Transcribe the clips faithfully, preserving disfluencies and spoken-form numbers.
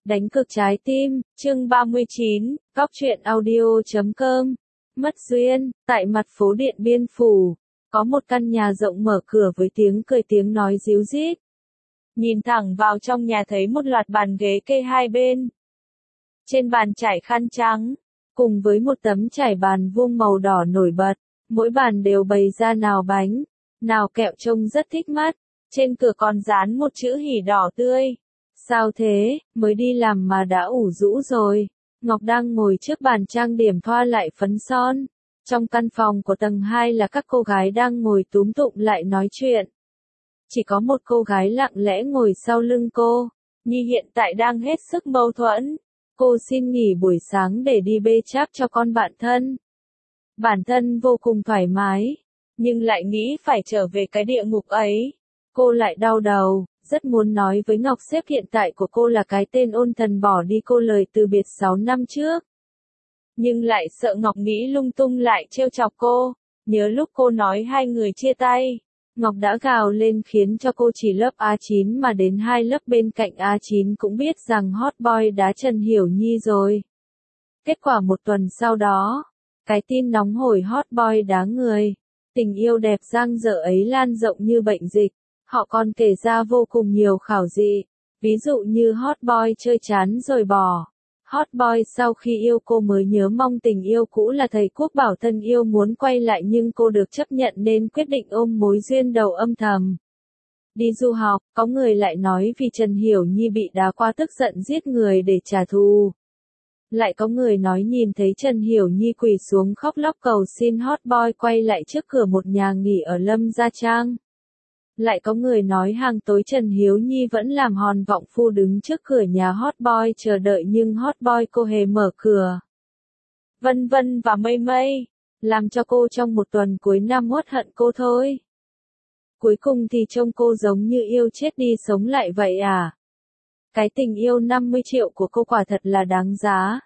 Đánh cược trái tim, chương ba mươi chín, góc truyện audio chấm com. Mất duyên, tại mặt phố Điện Biên Phủ, có một căn nhà rộng mở cửa với tiếng cười tiếng nói ríu rít. Nhìn thẳng vào trong nhà thấy một loạt bàn ghế kê hai bên. Trên bàn trải khăn trắng, cùng với một tấm trải bàn vuông màu đỏ nổi bật, mỗi bàn đều bày ra nào bánh, nào kẹo trông rất thích mắt, trên cửa còn dán một chữ hỉ đỏ tươi. Sao thế, mới đi làm mà đã ủ rũ rồi. Ngọc đang ngồi trước bàn trang điểm thoa lại phấn son. Trong căn phòng của tầng hai là các cô gái đang ngồi túm tụm lại nói chuyện. Chỉ có một cô gái lặng lẽ ngồi sau lưng cô. Nhi hiện tại đang hết sức mâu thuẫn. Cô xin nghỉ buổi sáng để đi bê cháp cho con bạn thân. Bản thân vô cùng thoải mái, nhưng lại nghĩ phải trở về cái địa ngục ấy. Cô lại đau đầu. Rất muốn nói với Ngọc sếp hiện tại của cô là cái tên ôn thần bỏ đi cô lời từ biệt sáu năm trước. Nhưng lại sợ Ngọc nghĩ lung tung lại trêu chọc cô. Nhớ lúc cô nói hai người chia tay, Ngọc đã gào lên khiến cho cô chỉ lớp A chín mà đến hai lớp bên cạnh A chín cũng biết rằng hot boy đá Trần Hiểu Nhi rồi. Kết quả một tuần sau đó, cái tin nóng hổi hot boy đá người, tình yêu đẹp dang dở ấy lan rộng như bệnh dịch. Họ còn kể ra vô cùng nhiều khảo dị, ví dụ như hot boy chơi chán rồi bỏ. Hot boy sau khi yêu cô mới nhớ mong tình yêu cũ là thầy Quốc bảo thân yêu muốn quay lại nhưng cô được chấp nhận nên quyết định ôm mối duyên đầu âm thầm. Đi du học, có người lại nói vì Trần Hiểu Nhi bị đá quá tức giận giết người để trả thù. Lại có người nói nhìn thấy Trần Hiểu Nhi quỳ xuống khóc lóc cầu xin hot boy quay lại trước cửa một nhà nghỉ ở Lâm Gia Trang. Lại có người nói hàng tối Trần Hiếu Nhi vẫn làm hòn vọng phu đứng trước cửa nhà hot boy chờ đợi nhưng hot boy cô hề mở cửa. Vân vân và mây mây, làm cho cô trong một tuần cuối năm uất hận cô thôi. Cuối cùng thì trông cô giống như yêu chết đi sống lại vậy à. Cái tình yêu năm mươi triệu của cô quả thật là đáng giá.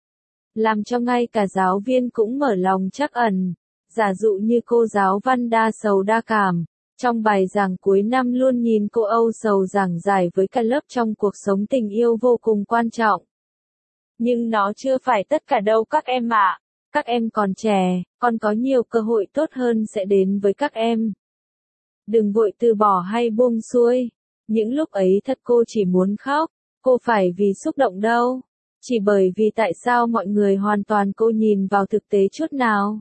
Làm cho ngay cả giáo viên cũng mở lòng trắc ẩn. Giả dụ như cô giáo văn đa sầu đa cảm. Trong bài giảng cuối năm luôn nhìn cô âu sầu giảng giải với cả lớp trong cuộc sống tình yêu vô cùng quan trọng. Nhưng nó chưa phải tất cả đâu các em ạ. Các em còn trẻ, còn có nhiều cơ hội tốt hơn sẽ đến với các em. Đừng vội từ bỏ hay buông xuôi. Những lúc ấy thật cô chỉ muốn khóc. Cô phải vì xúc động đâu. Chỉ bởi vì tại sao mọi người hoàn toàn cô nhìn vào thực tế chút nào.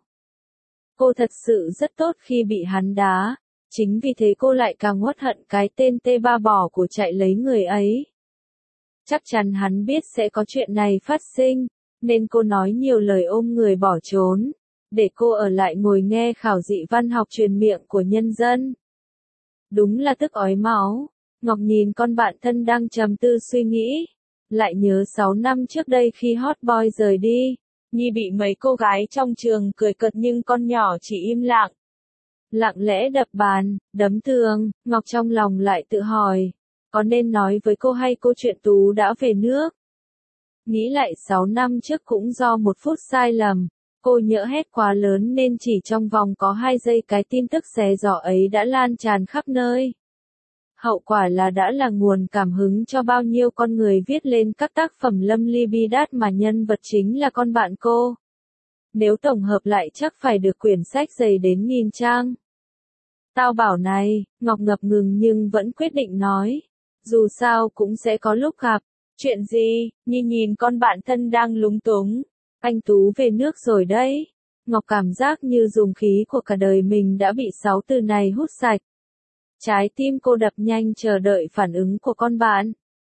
Cô thật sự rất tốt khi bị hắn đá. Chính vì thế cô lại càng uất hận cái tên tê ba bỏ của chạy lấy người ấy. Chắc chắn hắn biết sẽ có chuyện này phát sinh, nên cô nói nhiều lời ôm người bỏ trốn, để cô ở lại ngồi nghe khảo dị văn học truyền miệng của nhân dân. Đúng là tức ói máu, Ngọc nhìn con bạn thân đang trầm tư suy nghĩ, lại nhớ sáu năm trước đây khi hot boy rời đi, Nhi bị mấy cô gái trong trường cười cợt nhưng con nhỏ chỉ im lặng. Lặng lẽ đập bàn, đấm tường, Ngọc trong lòng lại tự hỏi, có nên nói với cô hay cô chuyện Tú đã về nước? Nghĩ lại sáu năm trước cũng do một phút sai lầm, cô nhỡ hét quá lớn nên chỉ trong vòng có hai giây cái tin tức xé gió ấy đã lan tràn khắp nơi. Hậu quả là đã là nguồn cảm hứng cho bao nhiêu con người viết lên các tác phẩm lâm ly bi đát mà nhân vật chính là con bạn cô. Nếu tổng hợp lại chắc phải được quyển sách dày đến nghìn trang. Tao bảo này, Ngọc ngập ngừng nhưng vẫn quyết định nói. Dù sao cũng sẽ có lúc gặp. Chuyện gì, Nhi nhìn con bạn thân đang lúng túng. Anh Tú về nước rồi đấy. Ngọc cảm giác như dùng khí của cả đời mình đã bị sáu từ này hút sạch. Trái tim cô đập nhanh chờ đợi phản ứng của con bạn.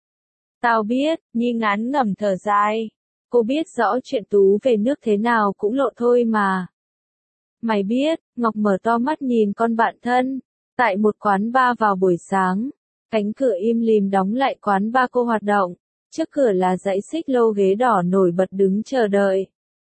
Tao biết, Nhi ngán ngẩm thở dài. Cô biết rõ chuyện Tú về nước thế nào cũng lộ thôi mà. Mày biết, Ngọc mở to mắt nhìn con bạn thân. Tại một quán bar vào buổi sáng, cánh cửa im lìm đóng lại quán bar cô hoạt động. Trước cửa là dãy xích lô ghế đỏ nổi bật đứng chờ đợi.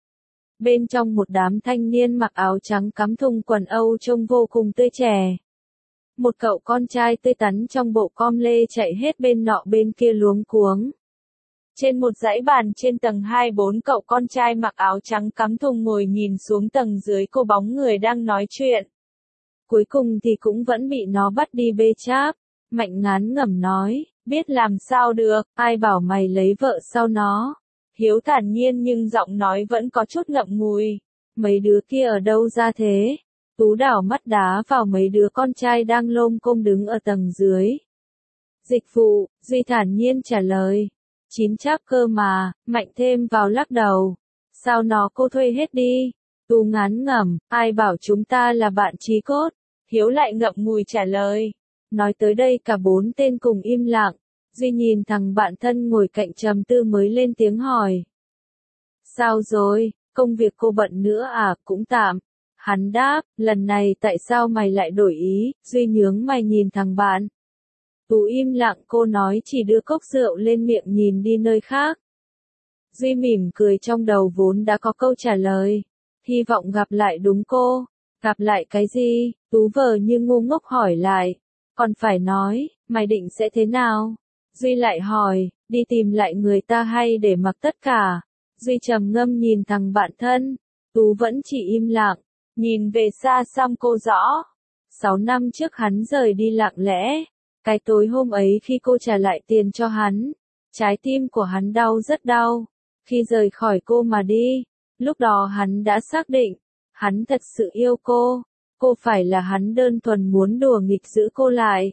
Bên trong một đám thanh niên mặc áo trắng cắm thùng quần Âu trông vô cùng tươi trẻ. Một cậu con trai tươi tắn trong bộ com lê chạy hết bên nọ bên kia luống cuống. Trên một dãy bàn trên tầng hai bốn cậu con trai mặc áo trắng cắm thùng ngồi nhìn xuống tầng dưới cô bóng người đang nói chuyện. Cuối cùng thì cũng vẫn bị nó bắt đi bê cháp. Mạnh ngán ngẩm nói, biết làm sao được, ai bảo mày lấy vợ sau nó. Hiếu thản nhiên nhưng giọng nói vẫn có chút ngậm ngùi. Mấy đứa kia ở đâu ra thế? Tú đảo mắt đá vào mấy đứa con trai đang lôm côm đứng ở tầng dưới. Dịch vụ, Duy thản nhiên trả lời. Chín cháp cơ mà, Mạnh thêm vào lắc đầu. Sao nó cô thuê hết đi? Tú ngán ngẩm, ai bảo chúng ta là bạn chí cốt? Hiếu lại ngậm ngùi trả lời. Nói tới đây cả bốn tên cùng im lặng. Duy nhìn thằng bạn thân ngồi cạnh trầm tư mới lên tiếng hỏi. Sao rồi, công việc cô bận nữa à, cũng tạm. Hắn đáp, lần này tại sao mày lại đổi ý? Duy nhướng mày nhìn thằng bạn. Tú im lặng, cô nói chỉ đưa cốc rượu lên miệng nhìn đi nơi khác. Duy mỉm cười, trong đầu vốn đã có câu trả lời. Hy vọng gặp lại đúng cô. Gặp lại cái gì? Tú vờ như ngu ngốc hỏi lại. Còn phải nói, mày định sẽ thế nào? Duy lại hỏi, đi tìm lại người ta hay để mặc tất cả? Duy trầm ngâm nhìn thằng bạn thân. Tú vẫn chỉ im lặng, nhìn về xa xăm cô rõ. Sáu năm trước hắn rời đi lặng lẽ. Cái tối hôm ấy khi cô trả lại tiền cho hắn, trái tim của hắn đau rất đau. Khi rời khỏi cô mà đi, lúc đó hắn đã xác định, hắn thật sự yêu cô. Cô phải là hắn đơn thuần muốn đùa nghịch giữ cô lại.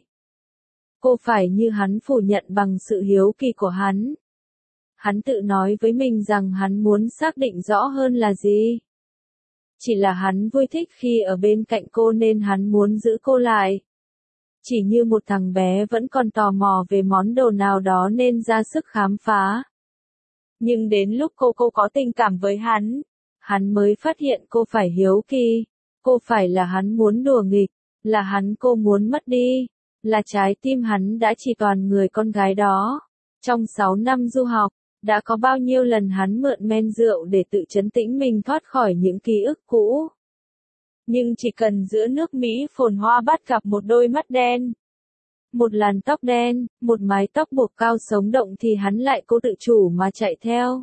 Cô phải như hắn phủ nhận bằng sự hiếu kỳ của hắn. Hắn tự nói với mình rằng hắn muốn xác định rõ hơn là gì. Chỉ là hắn vui thích khi ở bên cạnh cô nên hắn muốn giữ cô lại. Chỉ như một thằng bé vẫn còn tò mò về món đồ nào đó nên ra sức khám phá. Nhưng đến lúc cô cô có tình cảm với hắn, hắn mới phát hiện cô phải hiếu kỳ. Cô phải là hắn muốn đùa nghịch, là hắn cô muốn mất đi, là trái tim hắn đã chỉ toàn người con gái đó. Trong sáu năm du học, đã có bao nhiêu lần hắn mượn men rượu để tự trấn tĩnh mình thoát khỏi những ký ức cũ. Nhưng chỉ cần giữa nước Mỹ phồn hoa bắt gặp một đôi mắt đen, một làn tóc đen, một mái tóc buộc cao sống động thì hắn lại cố tự chủ mà chạy theo.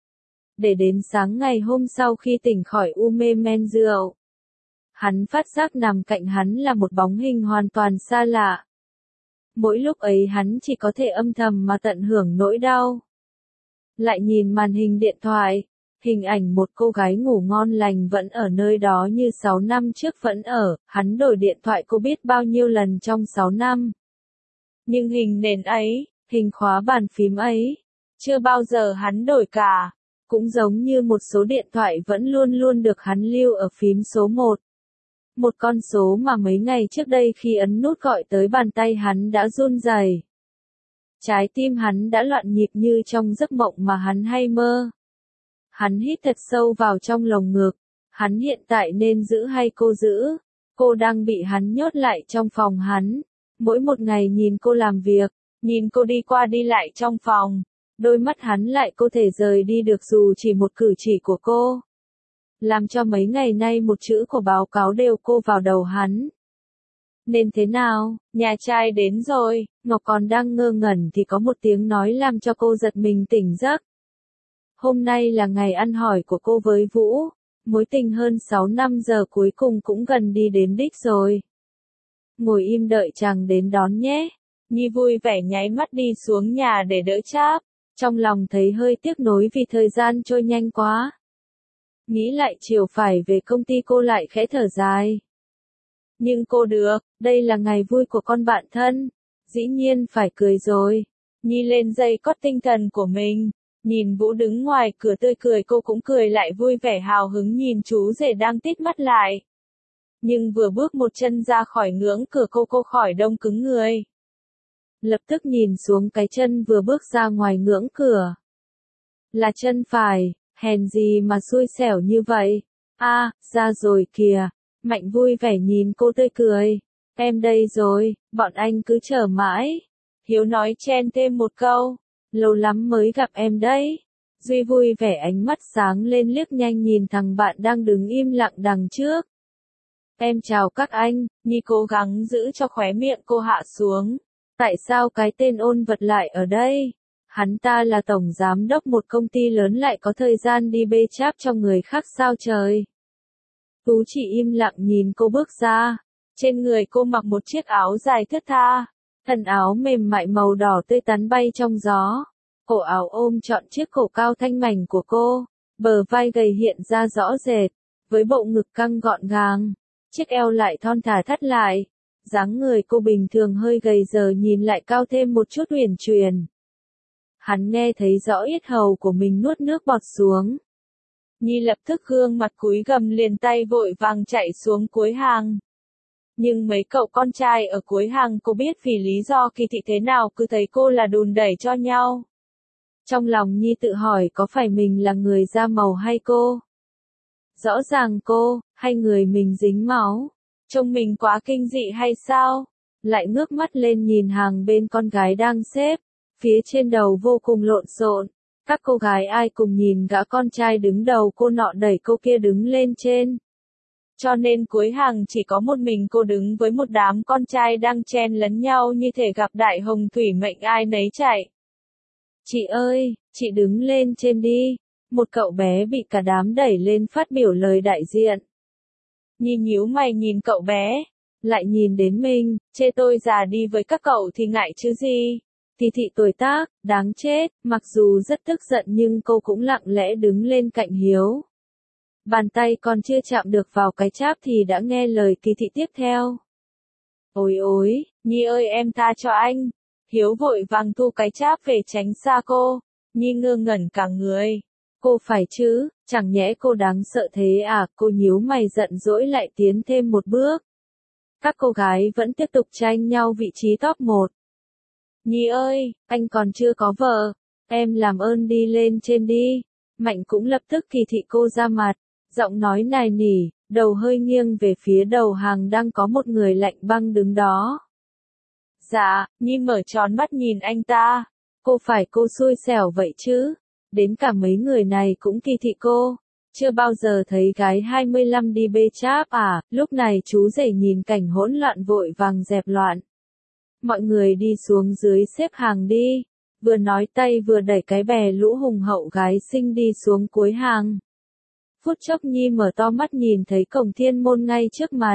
Để đến sáng ngày hôm sau khi tỉnh khỏi u mê men rượu, hắn phát giác nằm cạnh hắn là một bóng hình hoàn toàn xa lạ. Mỗi lúc ấy hắn chỉ có thể âm thầm mà tận hưởng nỗi đau. Lại nhìn màn hình điện thoại, hình ảnh một cô gái ngủ ngon lành vẫn ở nơi đó như sáu năm trước vẫn ở, hắn đổi điện thoại cô biết bao nhiêu lần trong sáu năm. Nhưng hình nền ấy, hình khóa bàn phím ấy, chưa bao giờ hắn đổi cả, cũng giống như một số điện thoại vẫn luôn luôn được hắn lưu ở phím số một. Một con số mà mấy ngày trước đây khi ấn nút gọi tới bàn tay hắn đã run rẩy. Trái tim hắn đã loạn nhịp như trong giấc mộng mà hắn hay mơ. Hắn hít thật sâu vào trong lồng ngực. Hắn hiện tại nên giữ hay cô giữ? Cô đang bị hắn nhốt lại trong phòng hắn. Mỗi một ngày nhìn cô làm việc, nhìn cô đi qua đi lại trong phòng. Đôi mắt hắn lại có thể rời đi được dù chỉ một cử chỉ của cô. Làm cho mấy ngày nay một chữ của báo cáo đều cô vào đầu hắn. Nên thế nào, nhà trai đến rồi, Ngọc còn đang ngơ ngẩn thì có một tiếng nói làm cho cô giật mình tỉnh giấc. Hôm nay là ngày ăn hỏi của cô với Vũ, mối tình hơn sáu năm giờ cuối cùng cũng gần đi đến đích rồi. Ngồi im đợi chàng đến đón nhé. Nhi vui vẻ nháy mắt đi xuống nhà để đỡ Cháp, trong lòng thấy hơi tiếc nối vì thời gian trôi nhanh quá. Nghĩ lại chiều phải về công ty cô lại khẽ thở dài. Nhưng cô được, đây là ngày vui của con bạn thân, dĩ nhiên phải cười rồi. Nhi lên dây cót tinh thần của mình, nhìn Vũ đứng ngoài cửa tươi cười cô cũng cười lại vui vẻ hào hứng nhìn chú rể đang tít mắt lại. Nhưng vừa bước một chân ra khỏi ngưỡng cửa cô cô khỏi đông cứng người. Lập tức nhìn xuống cái chân vừa bước ra ngoài ngưỡng cửa. Là chân phải, hèn gì mà xui xẻo như vậy. A, à, ra rồi kìa. Mạnh vui vẻ nhìn cô tươi cười. Em đây rồi, bọn anh cứ chờ mãi. Hiếu nói chen thêm một câu. Lâu lắm mới gặp em đấy. Duy vui vẻ ánh mắt sáng lên liếc nhanh nhìn thằng bạn đang đứng im lặng đằng trước. Em chào các anh, Nhi cố gắng giữ cho khóe miệng cô hạ xuống. Tại sao cái tên ôn vật lại ở đây? Hắn ta là tổng giám đốc một công ty lớn lại có thời gian đi bê cháp cho người khác sao trời? Tú chỉ im lặng nhìn cô bước ra. Trên người cô mặc một chiếc áo dài thướt tha. Thân áo mềm mại màu đỏ tươi tắn bay trong gió. Cổ áo ôm trọn chiếc cổ cao thanh mảnh của cô, bờ vai gầy hiện ra rõ rệt, với bộ ngực căng gọn gàng, chiếc eo lại thon thả thắt lại. Dáng người cô bình thường hơi gầy giờ nhìn lại cao thêm một chút uyển chuyển. Hắn nghe thấy rõ yết hầu của mình nuốt nước bọt xuống. Nhi lập tức gương mặt cúi gằm liền tay vội vàng chạy xuống cuối hàng. Nhưng mấy cậu con trai ở cuối hàng cô biết vì lý do kỳ thị thế nào cứ thấy cô là đùn đẩy cho nhau. Trong lòng Nhi tự hỏi có phải mình là người da màu hay cô? Rõ ràng cô, hay người mình dính máu. Trông mình quá kinh dị hay sao? Lại ngước mắt lên nhìn hàng bên con gái đang xếp. Phía trên đầu vô cùng lộn xộn. Các cô gái ai cùng nhìn gã con trai đứng đầu cô nọ đẩy cô kia đứng lên trên. Cho nên cuối hàng chỉ có một mình cô đứng với một đám con trai đang chen lấn nhau như thể gặp đại hồng thủy mệnh ai nấy chạy. Chị ơi, chị đứng lên trên đi. Một cậu bé bị cả đám đẩy lên phát biểu lời đại diện. Nhi nhíu mày nhìn cậu bé, lại nhìn đến mình, chê tôi già đi với các cậu thì ngại chứ gì. Thì thị tuổi tác, đáng chết, mặc dù rất tức giận nhưng cô cũng lặng lẽ đứng lên cạnh Hiếu. Bàn tay còn chưa chạm được vào cái cháp thì đã nghe lời kỳ thị tiếp theo. Ôi ôi, Nhi ơi em tha cho anh. Hiếu vội vàng thu cái cháp về tránh xa cô. Nhi ngơ ngẩn cả người. Cô phải chứ, chẳng nhẽ cô đáng sợ thế à, cô nhíu mày giận dỗi lại tiến thêm một bước. Các cô gái vẫn tiếp tục tranh nhau vị trí top một. Nhi ơi, anh còn chưa có vợ, em làm ơn đi lên trên đi. Mạnh cũng lập tức kỳ thị cô ra mặt, giọng nói nài nỉ, đầu hơi nghiêng về phía đầu hàng đang có một người lạnh băng đứng đó. Dạ, Nhi mở tròn mắt nhìn anh ta. Cô phải cô xui xẻo vậy chứ? Đến cả mấy người này cũng kỳ thị cô. Chưa bao giờ thấy gái hai mươi lăm đi bê cháp à? Lúc này chú rể nhìn cảnh hỗn loạn vội vàng dẹp loạn. Mọi người đi xuống dưới xếp hàng đi. Vừa nói tay vừa đẩy cái bè lũ hùng hậu gái xinh đi xuống cuối hàng. Phút chốc Nhi mở to mắt nhìn thấy cổng thiên môn ngay trước mặt.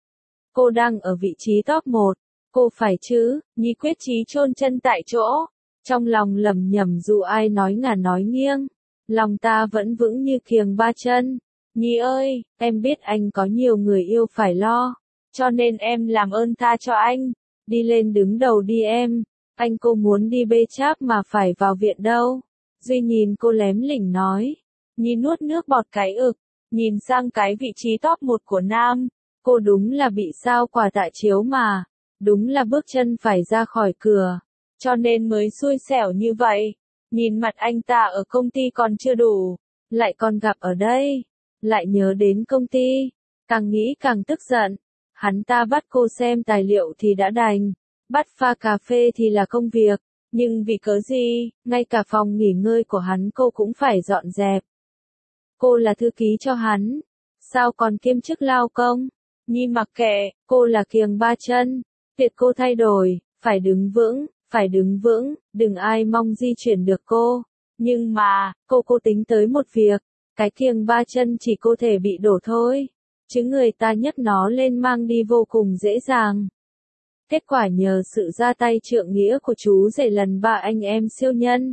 Cô đang ở vị trí top một. Cô phải chứ? Nhi quyết chí chôn chân tại chỗ. Trong lòng lầm nhầm dù ai nói ngả nói nghiêng. Lòng ta vẫn vững như kiềng ba chân. Nhi ơi, em biết anh có nhiều người yêu phải lo. Cho nên em làm ơn tha cho anh. Đi lên đứng đầu đi em. Anh cô muốn đi bê cháp mà phải vào viện đâu. Duy nhìn cô lém lỉnh nói. Nhi nuốt nước bọt cái ực. Nhìn sang cái vị trí top một của Nam. Cô đúng là bị sao quả tạ chiếu mà. Đúng là bước chân phải ra khỏi cửa. Cho nên mới xui xẻo như vậy. Nhìn mặt anh ta ở công ty còn chưa đủ. Lại còn gặp ở đây. Lại nhớ đến công ty. Càng nghĩ càng tức giận. Hắn ta bắt cô xem tài liệu thì đã đành. Bắt pha cà phê thì là công việc. Nhưng vì cớ gì, ngay cả phòng nghỉ ngơi của hắn cô cũng phải dọn dẹp. Cô là thư ký cho hắn. Sao còn kiêm chức lao công? Nhi mặc kệ, cô là kiềng ba chân. Việc cô thay đổi, phải đứng vững, phải đứng vững, đừng ai mong di chuyển được cô. Nhưng mà, cô cô tính tới một việc, cái kiềng ba chân chỉ cô thể bị đổ thôi. Chứ người ta nhấc nó lên mang đi vô cùng dễ dàng. Kết quả nhờ sự ra tay trượng nghĩa của chú rể lần ba anh em siêu nhân.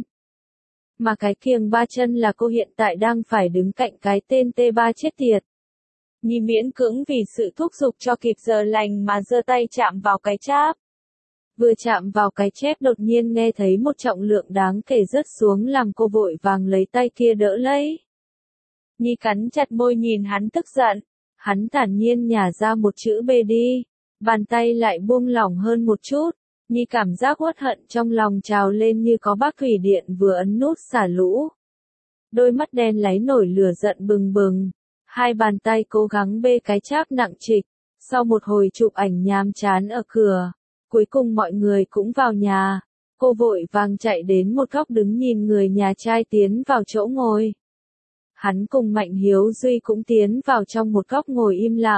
Mà cái kiềng ba chân là cô hiện tại đang phải đứng cạnh cái tên T ba chết tiệt. Nhi miễn cưỡng vì sự thúc giục cho kịp giờ lành mà giơ tay chạm vào cái cháp. Vừa chạm vào cái chép đột nhiên nghe thấy một trọng lượng đáng kể rớt xuống làm cô vội vàng lấy tay kia đỡ lấy. Nhi cắn chặt môi nhìn hắn tức giận. Hắn thản nhiên nhả ra một chữ B đi. Bàn tay lại buông lỏng hơn một chút. Nhi cảm giác uất hận trong lòng trào lên như có bác thủy điện vừa ấn nút xả lũ. Đôi mắt đen láy nổi lửa giận bừng bừng. Hai bàn tay cố gắng bê cái cháp nặng trịch. Sau một hồi chụp ảnh nhàm chán ở cửa. Cuối cùng mọi người cũng vào nhà. Cô vội vàng chạy đến một góc đứng nhìn người nhà trai tiến vào chỗ ngồi. Hắn cùng Mạnh Hiếu Duy cũng tiến vào trong một góc ngồi im lặng.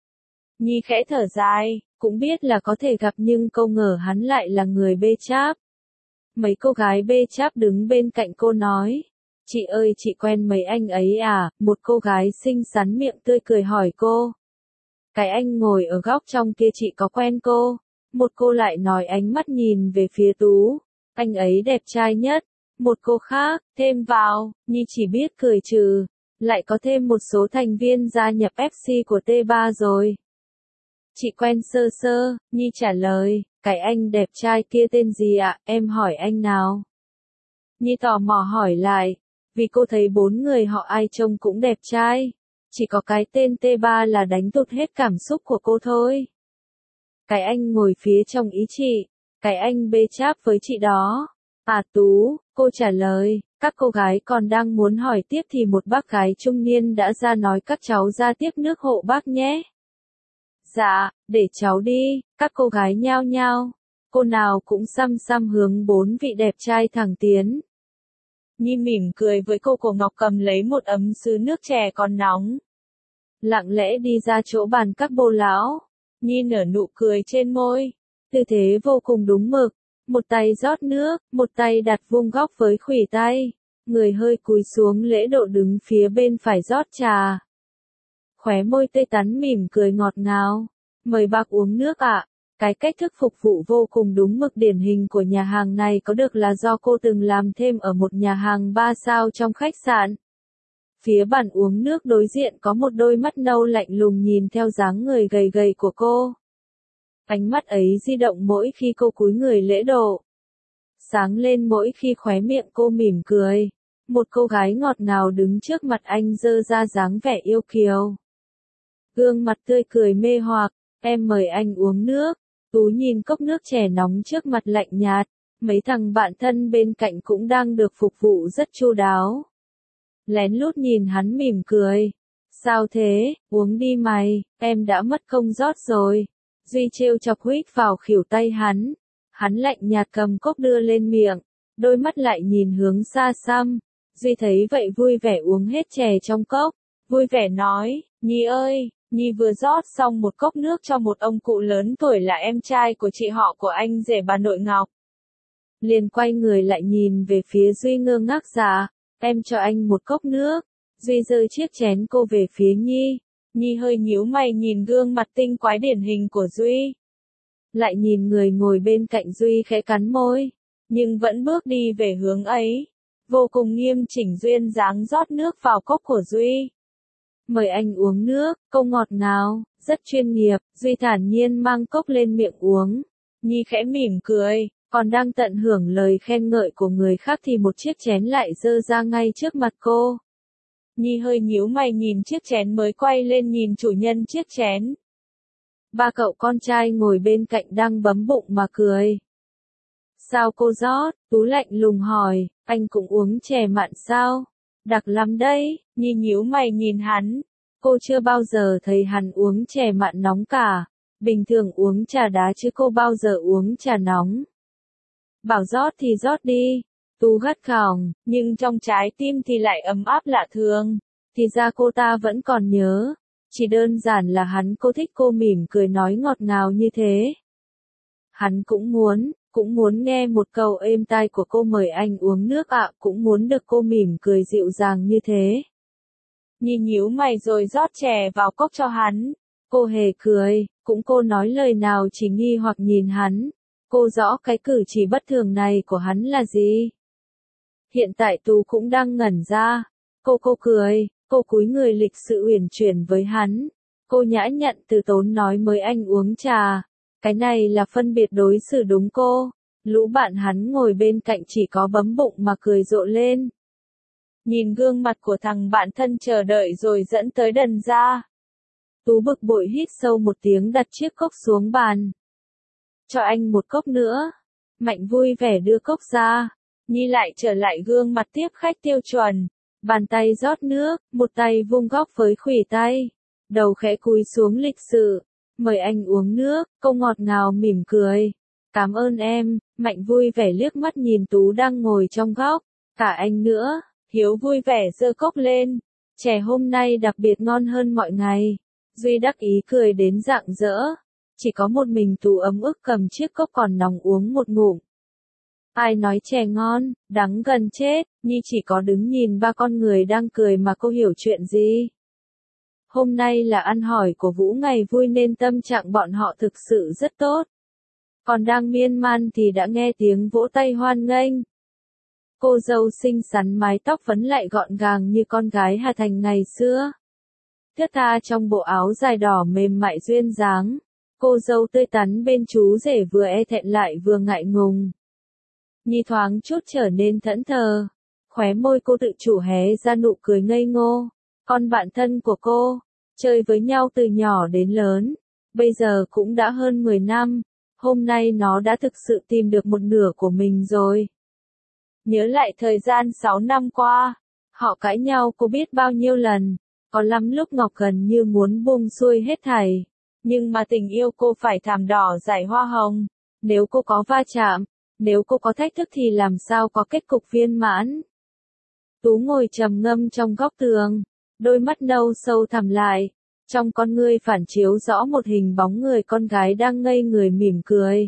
Nhi khẽ thở dài, cũng biết là có thể gặp nhưng câu ngờ hắn lại là người bê cháp. Mấy cô gái bê cháp đứng bên cạnh cô nói. Chị ơi chị quen mấy anh ấy à? Một cô gái xinh xắn miệng tươi cười hỏi cô. Cái anh ngồi ở góc trong kia chị có quen cô? Một cô lại nói ánh mắt nhìn về phía Tú. Anh ấy đẹp trai nhất. Một cô khác, thêm vào, Nhi chỉ biết cười trừ. Lại có thêm một số thành viên gia nhập ép xê của T ba rồi. Chị quen sơ sơ, Nhi trả lời, cái anh đẹp trai kia tên gì ạ, em hỏi anh nào. Nhi tò mò hỏi lại, vì cô thấy bốn người họ ai trông cũng đẹp trai. Chỉ có cái tên T ba là đánh tụt hết cảm xúc của cô thôi. Cái anh ngồi phía trong ý chị, cái anh bê cháp với chị đó. À Tú, cô trả lời, các cô gái còn đang muốn hỏi tiếp thì một bác gái trung niên đã ra nói các cháu ra tiếp nước hộ bác nhé. Dạ, để cháu đi, các cô gái nhao nhao. Cô nào cũng xăm xăm hướng bốn vị đẹp trai thẳng tiến. Nhi mỉm cười với cô Cổ Ngọc cầm lấy một ấm sứ nước chè còn nóng. Lặng lẽ đi ra chỗ bàn các bô lão. Nhi nở nụ cười trên môi. Tư thế vô cùng đúng mực. Một tay rót nước, một tay đặt vuông góc với khuỷu tay. Người hơi cúi xuống lễ độ đứng phía bên phải rót trà. Khóe môi tươi tắn mỉm cười ngọt ngào. Mời bác uống nước ạ. Cái cách thức phục vụ vô cùng đúng mực điển hình của nhà hàng này có được là do cô từng làm thêm ở một nhà hàng ba sao trong khách sạn. Phía bàn uống nước đối diện có một đôi mắt nâu lạnh lùng nhìn theo dáng người gầy gầy của cô. Ánh mắt ấy di động mỗi khi cô cúi người lễ độ. Sáng lên mỗi khi khóe miệng cô mỉm cười. Một cô gái ngọt ngào đứng trước mặt anh dơ ra dáng vẻ yêu kiều. Gương mặt tươi cười mê hoặc, em mời anh uống nước. Tú nhìn cốc nước chè nóng trước mặt lạnh nhạt, mấy thằng bạn thân bên cạnh cũng đang được phục vụ rất chu đáo. Lén lút nhìn hắn mỉm cười. Sao thế, uống đi mày, em đã mất công rót rồi. Duy trêu chọc huýt vào khuỷu tay hắn. Hắn lạnh nhạt cầm cốc đưa lên miệng, đôi mắt lại nhìn hướng xa xăm. Duy thấy vậy vui vẻ uống hết chè trong cốc, vui vẻ nói, Nhi ơi, Nhi vừa rót xong một cốc nước cho một ông cụ lớn tuổi là em trai của chị họ của anh rể bà nội Ngọc. Liền quay người lại nhìn về phía Duy ngơ ngác dạ, em cho anh một cốc nước. Duy giơ chiếc chén cô về phía Nhi. Nhi hơi nhíu mày nhìn gương mặt tinh quái điển hình của Duy. Lại nhìn người ngồi bên cạnh Duy khẽ cắn môi, nhưng vẫn bước đi về hướng ấy. Vô cùng nghiêm chỉnh duyên dáng rót nước vào cốc của Duy. Mời anh uống nước, câu ngọt ngào, rất chuyên nghiệp, Duy thản nhiên mang cốc lên miệng uống. Nhi khẽ mỉm cười, còn đang tận hưởng lời khen ngợi của người khác thì một chiếc chén lại dơ ra ngay trước mặt cô. Nhi hơi nhíu mày nhìn chiếc chén mới quay lên nhìn chủ nhân chiếc chén. Ba cậu con trai ngồi bên cạnh đang bấm bụng mà cười. Sao cô rót? Tú lạnh lùng hỏi, anh cũng uống chè mặn sao? Đặc lắm đấy, Nhi nhíu mày nhìn hắn. Cô chưa bao giờ thấy hắn uống chè mặn nóng cả. Bình thường uống trà đá chứ cô bao giờ uống trà nóng. Bảo rót thì rót đi. Tú gắt gỏng, nhưng trong trái tim thì lại ấm áp lạ thường. Thì ra cô ta vẫn còn nhớ. Chỉ đơn giản là hắn cô thích cô mỉm cười nói ngọt ngào như thế. Hắn cũng muốn, cũng muốn nghe một câu êm tai của cô mời anh uống nước ạ, cũng muốn được cô mỉm cười dịu dàng như thế. Nhi nhíu mày rồi rót chè vào cốc cho hắn. Cô hề cười, cũng cô nói lời nào chỉ nghi hoặc nhìn hắn. Cô rõ cái cử chỉ bất thường này của hắn là gì. Hiện tại Tú cũng đang ngẩn ra. Cô cô cười, cô cúi người lịch sự uyển chuyển với hắn. Cô nhã nhặn từ tốn nói mời anh uống trà. Cái này là phân biệt đối xử đúng cô. Lũ bạn hắn ngồi bên cạnh chỉ có bấm bụng mà cười rộ lên. Nhìn gương mặt của thằng bạn thân chờ đợi rồi dẫn tới đần ra. Tú bực bội hít sâu một tiếng đặt chiếc cốc xuống bàn. Cho anh một cốc nữa. Mạnh vui vẻ đưa cốc ra. Nhi lại trở lại gương mặt tiếp khách tiêu chuẩn. Bàn tay rót nước, một tay vung góc với khuỷu tay. Đầu khẽ cúi xuống lịch sự. Mời anh uống nước, câu ngọt ngào mỉm cười. Cảm ơn em, Mạnh vui vẻ liếc mắt nhìn Tú đang ngồi trong góc. Cả anh nữa, Hiếu vui vẻ giơ cốc lên. Chè hôm nay đặc biệt ngon hơn mọi ngày. Duy đắc ý cười đến rạng rỡ. Chỉ có một mình Tú ấm ức cầm chiếc cốc còn nóng uống một ngụm. Ai nói chè ngon, đắng gần chết, Nhi chỉ có đứng nhìn ba con người đang cười mà cô hiểu chuyện gì. Hôm nay là ăn hỏi của Vũ ngày vui nên tâm trạng bọn họ thực sự rất tốt. Còn đang miên man thì đã nghe tiếng vỗ tay hoan nghênh. Cô dâu xinh xắn mái tóc vấn lại gọn gàng như con gái Hà Thành ngày xưa. Thướt tha trong bộ áo dài đỏ mềm mại duyên dáng. Cô dâu tươi tắn bên chú rể vừa e thẹn lại vừa ngại ngùng. Nhi thoáng chút trở nên thẫn thờ. Khóe môi cô tự chủ hé ra nụ cười ngây ngô. Con bạn thân của cô, chơi với nhau từ nhỏ đến lớn, bây giờ cũng đã hơn mười năm, hôm nay nó đã thực sự tìm được một nửa của mình rồi. Nhớ lại thời gian sáu năm qua, họ cãi nhau cô biết bao nhiêu lần, có lắm lúc Ngọc gần như muốn buông xuôi hết thảy, nhưng mà tình yêu cô phải thảm đỏ giải hoa hồng, nếu cô có va chạm, nếu cô có thách thức thì làm sao có kết cục viên mãn. Tú ngồi trầm ngâm trong góc tường, đôi mắt nâu sâu thẳm lại, trong con ngươi phản chiếu rõ một hình bóng người con gái đang ngây người mỉm cười.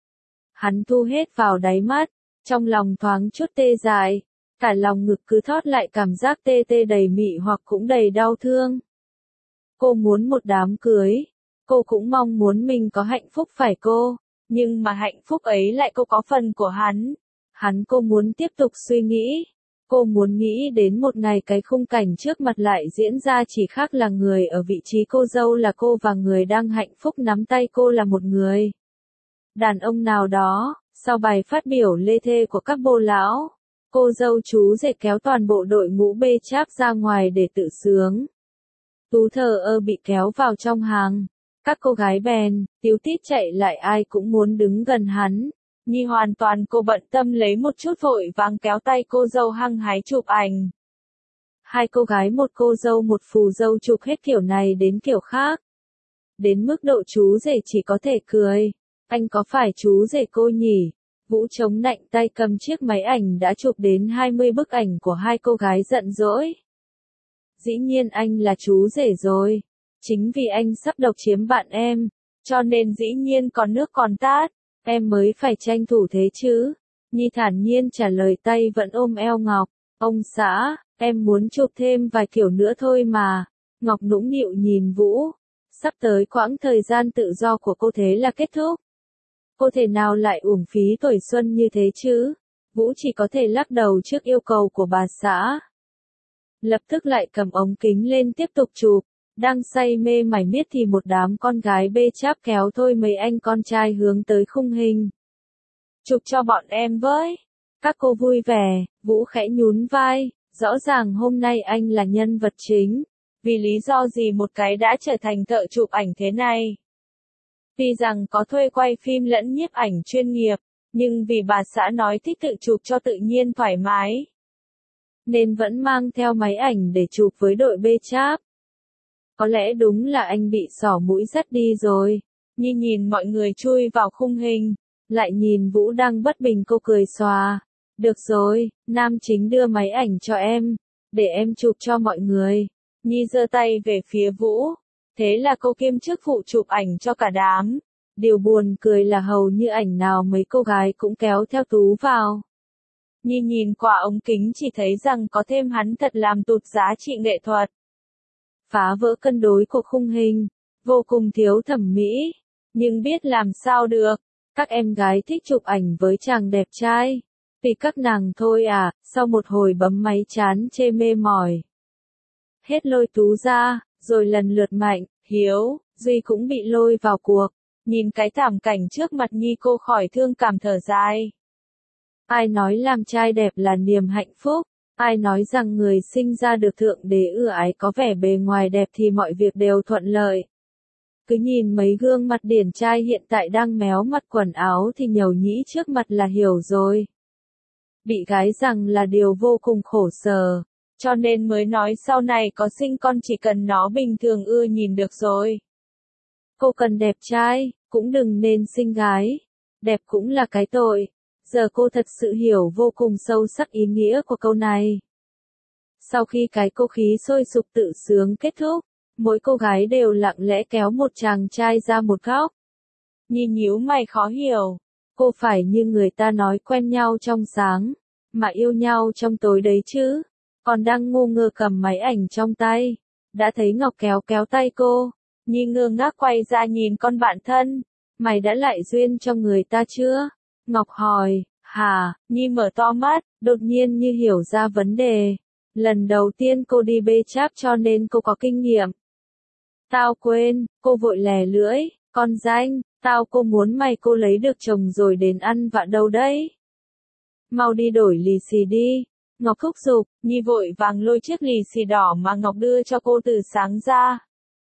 Hắn thu hết vào đáy mắt, trong lòng thoáng chút tê dại, cả lòng ngực cứ thót lại cảm giác tê tê đầy mị hoặc cũng đầy đau thương. Cô muốn một đám cưới, cô cũng mong muốn mình có hạnh phúc phải cô, nhưng mà hạnh phúc ấy lại cô có phần của hắn. Hắn cô muốn tiếp tục suy nghĩ. Cô muốn nghĩ đến một ngày cái khung cảnh trước mặt lại diễn ra chỉ khác là người ở vị trí cô dâu là cô và người đang hạnh phúc nắm tay cô là một người đàn ông nào đó. Sau bài phát biểu lê thê của các bô lão, cô dâu chú rể kéo toàn bộ đội ngũ bê cháp ra ngoài để tự sướng. Tú thờ ơ bị kéo vào trong hàng, các cô gái bèn, tíu tít chạy lại ai cũng muốn đứng gần hắn. Nhi hoàn toàn cô bận tâm lấy một chút vội vàng kéo tay cô dâu hăng hái chụp ảnh. Hai cô gái một cô dâu một phù dâu chụp hết kiểu này đến kiểu khác. Đến mức độ chú rể chỉ có thể cười. Anh có phải chú rể cô nhỉ? Vũ chống nạnh tay cầm chiếc máy ảnh đã chụp đến hai mươi bức ảnh của hai cô gái giận dỗi. Dĩ nhiên anh là chú rể rồi. Chính vì anh sắp độc chiếm bạn em, cho nên dĩ nhiên còn nước còn tát. Em mới phải tranh thủ thế chứ. Nhi thản nhiên trả lời tay vẫn ôm eo Ngọc. Ông xã, em muốn chụp thêm vài kiểu nữa thôi mà. Ngọc nũng nịu nhìn Vũ. Sắp tới quãng thời gian tự do của cô thế là kết thúc. Cô thể nào lại uổng phí tuổi xuân như thế chứ? Vũ chỉ có thể lắc đầu trước yêu cầu của bà xã. Lập tức lại cầm ống kính lên tiếp tục chụp. Đang say mê mải miết thì một đám con gái bê cháp kéo thôi mấy anh con trai hướng tới khung hình. Chụp cho bọn em với. Các cô vui vẻ, Vũ khẽ nhún vai, rõ ràng hôm nay anh là nhân vật chính. Vì lý do gì một cái đã trở thành thợ chụp ảnh thế này? Tuy rằng có thuê quay phim lẫn nhiếp ảnh chuyên nghiệp, nhưng vì bà xã nói thích tự chụp cho tự nhiên thoải mái, nên vẫn mang theo máy ảnh để chụp với đội bê cháp. Có lẽ đúng là anh bị xỏ mũi dắt đi rồi. Nhi nhìn mọi người chui vào khung hình, lại nhìn Vũ đang bất bình cô cười xòa. Được rồi, nam chính đưa máy ảnh cho em, để em chụp cho mọi người. Nhi giơ tay về phía Vũ. Thế là cô kiêm chức phụ chụp ảnh cho cả đám. Điều buồn cười là hầu như ảnh nào mấy cô gái cũng kéo theo Tú vào. Nhi nhìn qua ống kính chỉ thấy rằng có thêm hắn thật làm tụt giá trị nghệ thuật. Phá vỡ cân đối của khung hình, vô cùng thiếu thẩm mỹ, nhưng biết làm sao được, các em gái thích chụp ảnh với chàng đẹp trai, vì các nàng thôi à, sau một hồi bấm máy chán chê mê mỏi. Hết lôi Tú ra, rồi lần lượt Mạnh, Hiếu, Duy cũng bị lôi vào cuộc, nhìn cái thảm cảnh trước mặt Nhi cô khỏi thương cảm thở dài. Ai nói làm trai đẹp là niềm hạnh phúc? Ai nói rằng người sinh ra được thượng đế ưa ái có vẻ bề ngoài đẹp thì mọi việc đều thuận lợi. Cứ nhìn mấy gương mặt điển trai hiện tại đang méo mặt quần áo thì nhầu nhĩ trước mặt là hiểu rồi. Bị gái rằng là điều vô cùng khổ sở, cho nên mới nói sau này có sinh con chỉ cần nó bình thường ưa nhìn được rồi. Cô cần đẹp trai, cũng đừng nên sinh gái. Đẹp cũng là cái tội. Giờ cô thật sự hiểu vô cùng sâu sắc ý nghĩa của câu này. Sau khi cái cô khí sôi sục tự sướng kết thúc, mỗi cô gái đều lặng lẽ kéo một chàng trai ra một góc. Nhi nhíu mày khó hiểu. Cô phải như người ta nói quen nhau trong sáng, mà yêu nhau trong tối đấy chứ. Còn đang ngu ngơ cầm máy ảnh trong tay. Đã thấy Ngọc kéo kéo tay cô. Nhi ngơ ngác quay ra nhìn con bạn thân. Mày đã lại duyên cho người ta chưa? Ngọc hỏi, hả? Nhi mở to mắt, đột nhiên như hiểu ra vấn đề. Lần đầu tiên cô đi bê cháp cho nên cô có kinh nghiệm. Tao quên, cô vội lè lưỡi, con danh, tao cô muốn mày cô lấy được chồng rồi đến ăn vạ đâu đấy. Mau đi đổi lì xì đi. Ngọc thúc giục, Nhi vội vàng lôi chiếc lì xì đỏ mà Ngọc đưa cho cô từ sáng ra.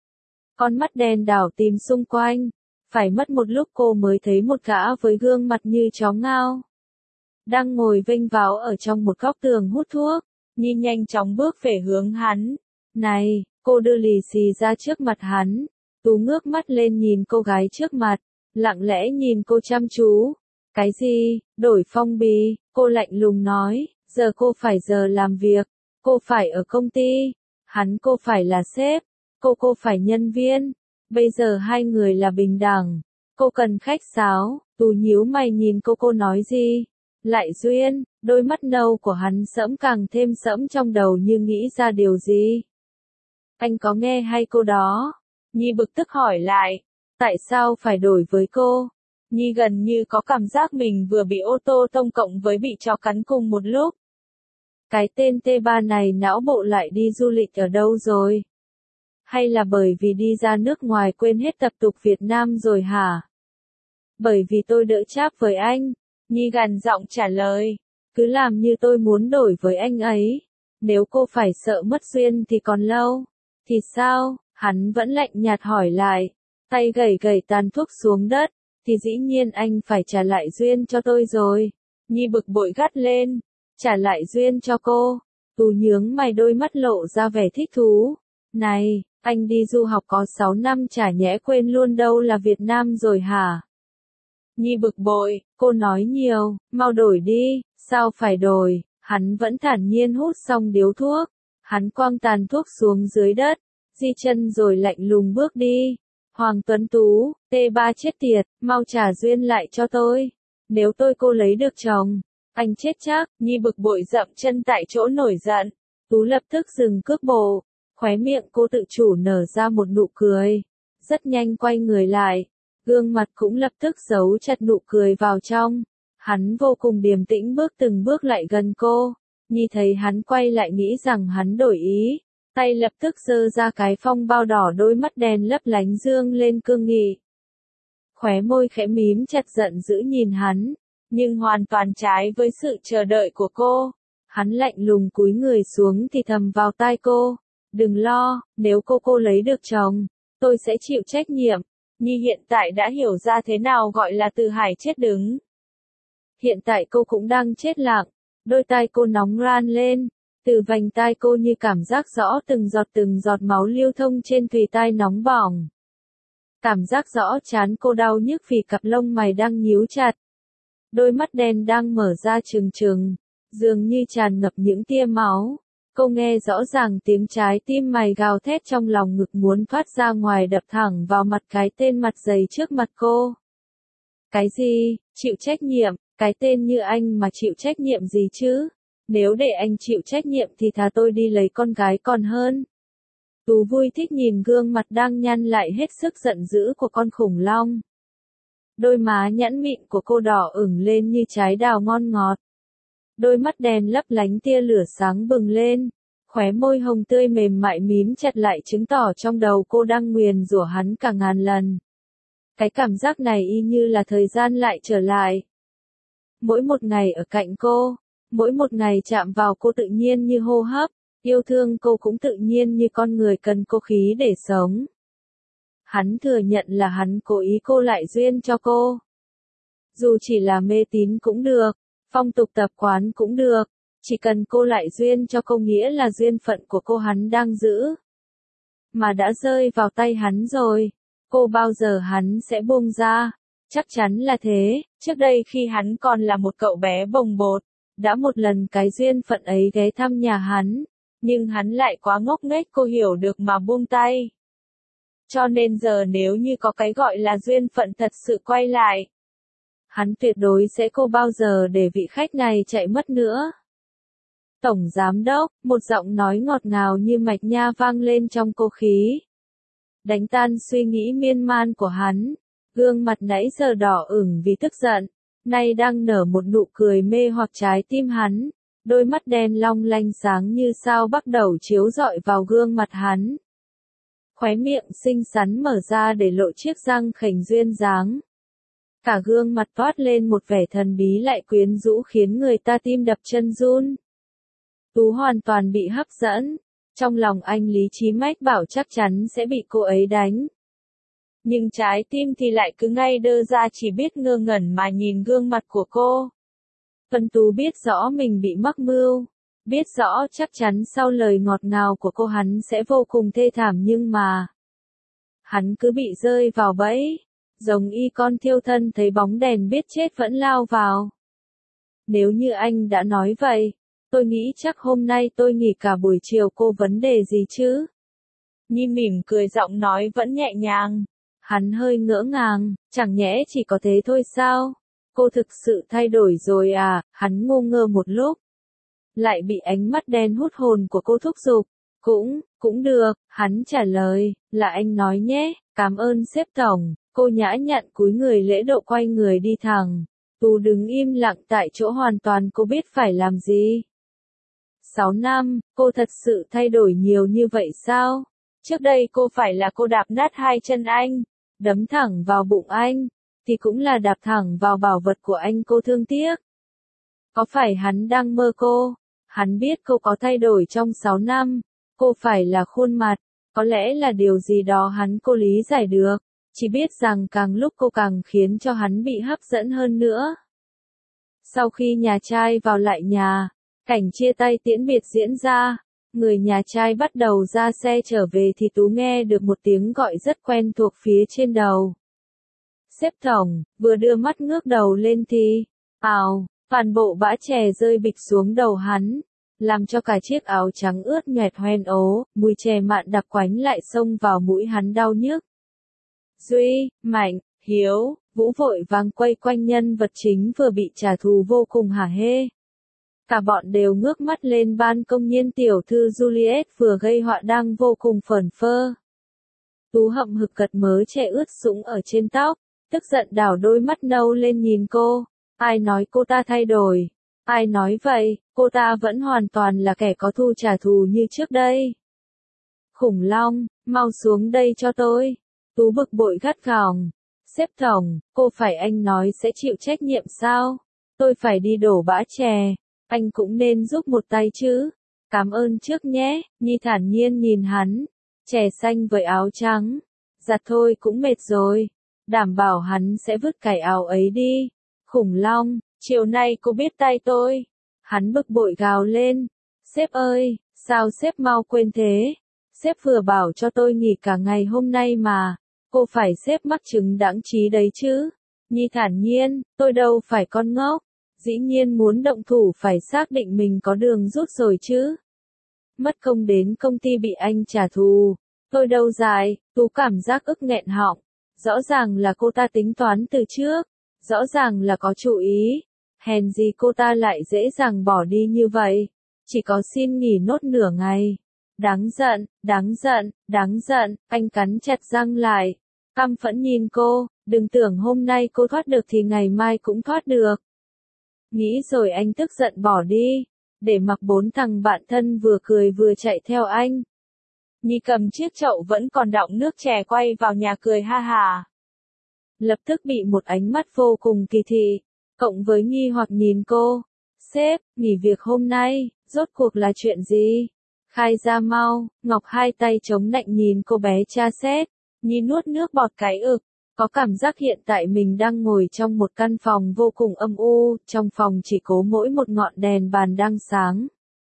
Con mắt đen đảo tìm xung quanh. Phải mất một lúc cô mới thấy một gã với gương mặt như chó ngao. Đang ngồi vênh váo ở trong một góc tường hút thuốc. Nhi nhanh chóng bước về hướng hắn. Này, cô đưa lì xì ra trước mặt hắn. Tú ngước mắt lên nhìn cô gái trước mặt. Lặng lẽ nhìn cô chăm chú. Cái gì? Đổi phong bì. Cô lạnh lùng nói. Giờ cô phải giờ làm việc. Cô phải ở công ty. Hắn cô phải là sếp. Cô cô phải nhân viên. Bây giờ hai người là bình đẳng. Cô cần khách sáo. Tú nhíu mày nhìn cô cô nói gì? Lại duyên. Đôi mắt nâu của hắn sẫm càng thêm sẫm trong đầu như nghĩ ra điều gì. Anh có nghe hay cô đó? Nhi bực tức hỏi lại. Tại sao phải đổi với cô? Nhi gần như có cảm giác mình vừa bị ô tô tông cộng với bị chó cắn cùng một lúc. Cái tên T ba này não bộ lại đi du lịch ở đâu rồi? Hay là bởi vì đi ra nước ngoài quên hết tập tục Việt Nam rồi hả? Bởi vì tôi đỡ cháp với anh. Nhi gằn giọng trả lời. Cứ làm như tôi muốn đổi với anh ấy. Nếu cô phải sợ mất duyên thì còn lâu. Thì sao? Hắn vẫn lạnh nhạt hỏi lại. Tay gẩy gẩy tàn thuốc xuống đất. Thì dĩ nhiên anh phải trả lại duyên cho tôi rồi. Nhi bực bội gắt lên. Trả lại duyên cho cô. Tú nhướng mày đôi mắt lộ ra vẻ thích thú. Này, anh đi du học có sáu năm chả nhẽ quên luôn đâu là Việt Nam rồi hả? Nhi bực bội, cô nói nhiều, mau đổi đi, sao phải đổi? Hắn vẫn thản nhiên hút xong điếu thuốc. Hắn quăng tàn thuốc xuống dưới đất, di chân rồi lạnh lùng bước đi. Hoàng Tuấn Tú, T ba chết tiệt, mau trả duyên lại cho tôi. Nếu tôi cô lấy được chồng, anh chết chắc. Nhi bực bội dậm chân tại chỗ nổi giận. Tú lập tức dừng cước bộ. Khóe miệng cô tự chủ nở ra một nụ cười. Rất nhanh quay người lại. Gương mặt cũng lập tức giấu chặt nụ cười vào trong. Hắn vô cùng điềm tĩnh bước từng bước lại gần cô. Nhi thấy hắn quay lại nghĩ rằng hắn đổi ý. Tay lập tức giơ ra cái phong bao đỏ, đôi mắt đen lấp lánh dương lên cương nghị. Khóe môi khẽ mím chặt giận dữ nhìn hắn. Nhưng hoàn toàn trái với sự chờ đợi của cô. Hắn lạnh lùng cúi người xuống thì thầm vào tai cô. Đừng lo, nếu cô cô lấy được chồng, tôi sẽ chịu trách nhiệm. Nhi hiện tại đã hiểu ra thế nào gọi là Từ Hải chết đứng. Hiện tại cô cũng đang chết lặng. Đôi tai cô nóng ran lên. Từ vành tai cô như cảm giác rõ từng giọt từng giọt máu lưu thông trên thùy tai nóng bỏng. Cảm giác rõ chán cô đau nhức vì cặp lông mày đang nhíu chặt. Đôi mắt đen đang mở ra trừng trừng, dường như tràn ngập những tia máu. Cô nghe rõ ràng tiếng trái tim mày gào thét trong lòng ngực muốn thoát ra ngoài đập thẳng vào mặt cái tên mặt dày trước mặt cô. Cái gì? Chịu trách nhiệm? Cái tên như anh mà chịu trách nhiệm gì chứ? Nếu để anh chịu trách nhiệm thì thà tôi đi lấy con gái còn hơn. Tú vui thích nhìn gương mặt đang nhăn lại hết sức giận dữ của con khủng long. Đôi má nhẵn mịn của cô đỏ ửng lên như trái đào ngon ngọt. Đôi mắt đen lấp lánh tia lửa sáng bừng lên. Khóe môi hồng tươi mềm mại mím chặt lại chứng tỏ trong đầu cô đang nguyền rủa hắn cả ngàn lần. Cái cảm giác này y như là thời gian lại trở lại. Mỗi một ngày ở cạnh cô, mỗi một ngày chạm vào cô tự nhiên như hô hấp, yêu thương cô cũng tự nhiên như con người cần cô khí để sống. Hắn thừa nhận là hắn cố ý cô lại duyên cho cô. Dù chỉ là mê tín cũng được, phong tục tập quán cũng được, chỉ cần cô lại duyên cho cô nghĩa là duyên phận của cô hắn đang giữ. Mà đã rơi vào tay hắn rồi, cô bao giờ hắn sẽ buông ra? Chắc chắn là thế, trước đây khi hắn còn là một cậu bé bồng bột, đã một lần cái duyên phận ấy ghé thăm nhà hắn, nhưng hắn lại quá ngốc nghếch cô hiểu được mà buông tay. Cho nên giờ nếu như có cái gọi là duyên phận thật sự quay lại, hắn tuyệt đối sẽ không bao giờ để vị khách này chạy mất nữa. Tổng giám đốc, một giọng nói ngọt ngào như mạch nha vang lên trong cô khí. Đánh tan suy nghĩ miên man của hắn. Gương mặt nãy giờ đỏ ửng vì tức giận, nay đang nở một nụ cười mê hoặc trái tim hắn, đôi mắt đen long lanh sáng như sao bắt đầu chiếu rọi vào gương mặt hắn. Khóe miệng xinh xắn mở ra để lộ chiếc răng khểnh duyên dáng. Cả gương mặt toát lên một vẻ thần bí lại quyến rũ khiến người ta tim đập chân run. Tú hoàn toàn bị hấp dẫn, trong lòng anh lý trí mách bảo chắc chắn sẽ bị cô ấy đánh. Nhưng trái tim thì lại cứ ngay đơ ra chỉ biết ngơ ngẩn mà nhìn gương mặt của cô. Vân Tú biết rõ mình bị mắc mưu, biết rõ chắc chắn sau lời ngọt ngào của cô hắn sẽ vô cùng thê thảm nhưng mà hắn cứ bị rơi vào bẫy, giống y con thiêu thân thấy bóng đèn biết chết vẫn lao vào. Nếu như anh đã nói vậy, tôi nghĩ chắc hôm nay tôi nghỉ cả buổi chiều cô vấn đề gì chứ? Nhi mỉm cười giọng nói vẫn nhẹ nhàng. Hắn hơi ngỡ ngàng, chẳng nhẽ chỉ có thế thôi sao? Cô thực sự thay đổi rồi à? Hắn ngô ngơ một lúc. Lại bị ánh mắt đen hút hồn của cô thúc giục. Cũng, cũng được, hắn trả lời, là anh nói nhé, cảm ơn sếp tổng. Cô nhã nhặn cúi người lễ độ quay người đi thẳng. Tú đứng im lặng tại chỗ hoàn toàn cô biết phải làm gì. Sáu năm, cô thật sự thay đổi nhiều như vậy sao? Trước đây cô phải là cô đạp nát hai chân anh, đấm thẳng vào bụng anh, thì cũng là đạp thẳng vào bảo vật của anh cô thương tiếc. Có phải hắn đang mơ cô? Hắn biết cô có thay đổi trong sáu năm, cô phải là khuôn mặt, có lẽ là điều gì đó hắn cô lý giải được, chỉ biết rằng càng lúc cô càng khiến cho hắn bị hấp dẫn hơn nữa. Sau khi nhà trai vào lại nhà, cảnh chia tay tiễn biệt diễn ra. Người nhà trai bắt đầu ra xe trở về thì Tú nghe được một tiếng gọi rất quen thuộc phía trên đầu. Sếp tổng, vừa đưa mắt ngước đầu lên thì, ào, toàn bộ bã chè rơi bịch xuống đầu hắn, làm cho cả chiếc áo trắng ướt nhoẹt hoen ố, mùi chè mặn đặc quánh lại xông vào mũi hắn đau nhức. Duy, Mạnh, Hiếu, Vũ vội vàng quay quanh nhân vật chính vừa bị trả thù vô cùng hả hê. Cả bọn đều ngước mắt lên ban công nhiên tiểu thư Juliet vừa gây họa đang vô cùng phởn phơ. Tú hậm hực gật mớ chè ướt sũng ở trên tóc, tức giận đảo đôi mắt nâu lên nhìn cô. Ai nói cô ta thay đổi? Ai nói vậy? Cô ta vẫn hoàn toàn là kẻ có thù trả thù như trước đây. Khủng long, mau xuống đây cho tôi. Tú bực bội gắt gỏng. Sếp tổng, cô phải anh nói sẽ chịu trách nhiệm sao? Tôi phải đi đổ bã chè. Anh cũng nên giúp một tay chứ. Cảm ơn trước nhé, Nhi thản nhiên nhìn hắn. Chè xanh với áo trắng. Giặt thôi cũng mệt rồi. Đảm bảo hắn sẽ vứt cái áo ấy đi. Khủng long, chiều nay cô biết tay tôi. Hắn bực bội gào lên. Sếp ơi, sao sếp mau quên thế? Sếp vừa bảo cho tôi nghỉ cả ngày hôm nay mà. Cô phải sếp mắc chứng đãng trí đấy chứ. Nhi thản nhiên, tôi đâu phải con ngốc. Dĩ nhiên muốn động thủ phải xác định mình có đường rút rồi chứ. Mất công đến công ty bị anh trả thù. Tôi đâu dài, Tú cảm giác ức nghẹn họng. Rõ ràng là cô ta tính toán từ trước. Rõ ràng là có chủ ý. Hèn gì cô ta lại dễ dàng bỏ đi như vậy. Chỉ có xin nghỉ nốt nửa ngày. Đáng giận, đáng giận, đáng giận, anh cắn chặt răng lại. Căm phẫn nhìn cô, đừng tưởng hôm nay cô thoát được thì ngày mai cũng thoát được. Nghĩ rồi anh tức giận bỏ đi, để mặc bốn thằng bạn thân vừa cười vừa chạy theo anh. Nhi cầm chiếc chậu vẫn còn đọng nước chè quay vào nhà cười ha hà. Lập tức bị một ánh mắt vô cùng kỳ thị, cộng với nghi hoặc nhìn cô. Sếp, nghỉ việc hôm nay, rốt cuộc là chuyện gì? Khai ra mau, Ngọc hai tay chống nạnh nhìn cô bé tra xét. Nhi nuốt nước bọt cái ực. Có cảm giác hiện tại mình đang ngồi trong một căn phòng vô cùng âm u, trong phòng chỉ có mỗi một ngọn đèn bàn đang sáng.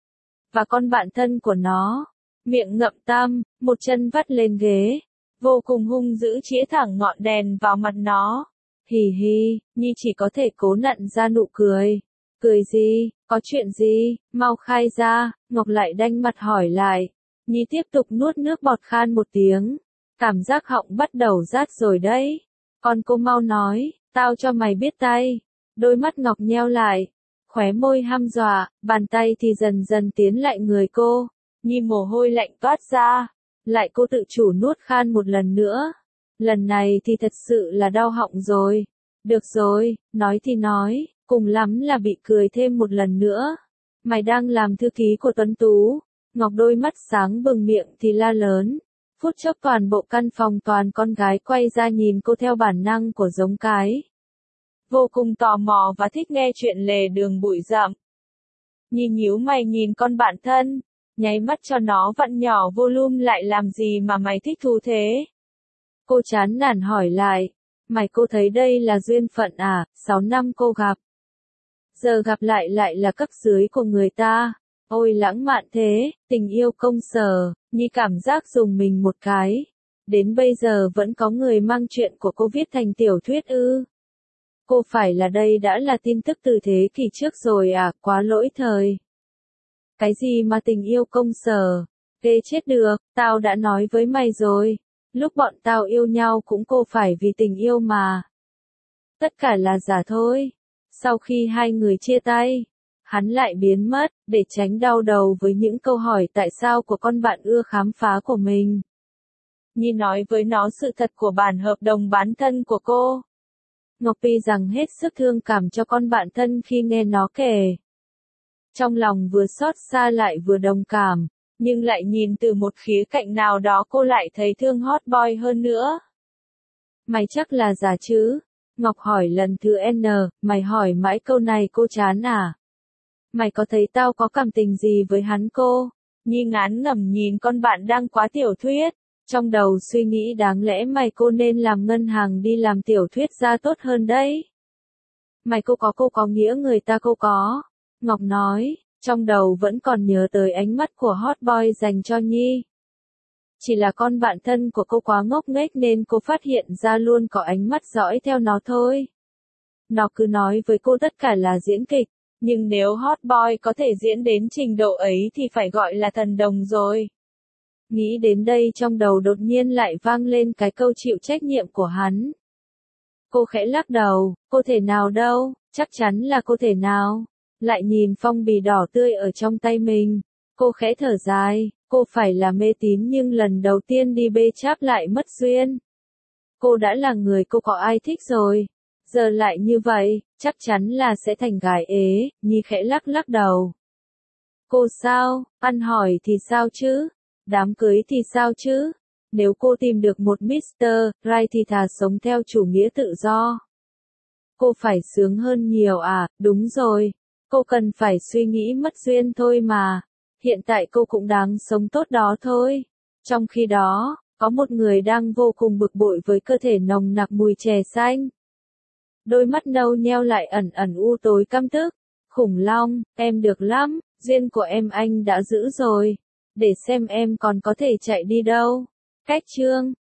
Và con bạn thân của nó, miệng ngậm tăm, một chân vắt lên ghế, vô cùng hung dữ chĩa thẳng ngọn đèn vào mặt nó. Hì hì, Nhi chỉ có thể cố nặn ra nụ cười. Cười gì, có chuyện gì, mau khai ra, Ngọc lại đanh mặt hỏi lại. Nhi tiếp tục nuốt nước bọt khan một tiếng. Cảm giác họng bắt đầu rát rồi đấy. Con cô mau nói, tao cho mày biết tay. Đôi mắt Ngọc nheo lại, khóe môi hăm dọa, bàn tay thì dần dần tiến lại người cô. Nhi mồ hôi lạnh toát ra, lại cô tự chủ nuốt khan một lần nữa. Lần này thì thật sự là đau họng rồi. Được rồi, nói thì nói, cùng lắm là bị cười thêm một lần nữa. Mày đang làm thư ký của Tuấn Tú. Ngọc đôi mắt sáng bừng miệng thì la lớn. Phút chốc toàn bộ căn phòng toàn con gái quay ra nhìn cô theo bản năng của giống cái. Vô cùng tò mò và thích nghe chuyện lề đường bụi rậm. Nhìn nhíu mày nhìn con bạn thân, nháy mắt cho nó vặn nhỏ volume lại làm gì mà mày thích thú thế? Cô chán nản hỏi lại, mày cô thấy đây là duyên phận à, sáu năm cô gặp. Giờ gặp lại lại là cấp dưới của người ta. Ôi lãng mạn thế, tình yêu công sở, Nhi cảm giác dùng mình một cái. Đến bây giờ vẫn có người mang chuyện của cô viết thành tiểu thuyết ư. Cô phải là đây đã là tin tức từ thế kỷ trước rồi à, quá lỗi thời. Cái gì mà tình yêu công sở, ghê chết được, tao đã nói với mày rồi. Lúc bọn tao yêu nhau cũng cô phải vì tình yêu mà. Tất cả là giả thôi. Sau khi hai người chia tay, hắn lại biến mất, để tránh đau đầu với những câu hỏi tại sao của con bạn ưa khám phá của mình. Nhi nói với nó sự thật của bản hợp đồng bán thân của cô. Ngọc Pi rằng hết sức thương cảm cho con bạn thân khi nghe nó kể. Trong lòng vừa xót xa lại vừa đồng cảm, nhưng lại nhìn từ một khía cạnh nào đó cô lại thấy thương hot boy hơn nữa. Mày chắc là giả chứ? Ngọc hỏi lần thứ N, mày hỏi mãi câu này cô chán à? Mày có thấy tao có cảm tình gì với hắn cô? Nhi ngán ngẩm nhìn con bạn đang quá tiểu thuyết, trong đầu suy nghĩ đáng lẽ mày cô nên làm ngân hàng đi làm tiểu thuyết ra tốt hơn đấy. Mày cô có cô có nghĩa người ta cô có. Ngọc nói, trong đầu vẫn còn nhớ tới ánh mắt của hot boy dành cho Nhi. Chỉ là con bạn thân của cô quá ngốc nghếch nên cô phát hiện ra luôn có ánh mắt dõi theo nó thôi. Nó cứ nói với cô tất cả là diễn kịch, nhưng nếu hot boy có thể diễn đến trình độ ấy thì phải gọi là thần đồng rồi. Nghĩ đến đây trong đầu đột nhiên lại vang lên cái câu chịu trách nhiệm của hắn. Cô khẽ lắc đầu, cô thể nào đâu, chắc chắn là cô thể nào. Lại nhìn phong bì đỏ tươi ở trong tay mình, cô khẽ thở dài, cô phải là mê tín nhưng lần đầu tiên đi bê cháp lại mất duyên. Cô đã là người cô có ai thích rồi, giờ lại như vậy, chắc chắn là sẽ thành gái ế, Nhi khẽ lắc lắc đầu. Cô sao, ăn hỏi thì sao chứ, đám cưới thì sao chứ, nếu cô tìm được một mít-tơ Right thì thà sống theo chủ nghĩa tự do. Cô phải sướng hơn nhiều à, đúng rồi. Cô cần phải suy nghĩ mất duyên thôi mà. Hiện tại cô cũng đáng sống tốt đó thôi. Trong khi đó, có một người đang vô cùng bực bội với cơ thể nồng nặc mùi chè xanh. Đôi mắt nâu nheo lại ẩn ẩn u tối căm tức. Khủng long, em được lắm, duyên của em anh đã giữ rồi. Để xem em còn có thể chạy đi đâu. Cách chương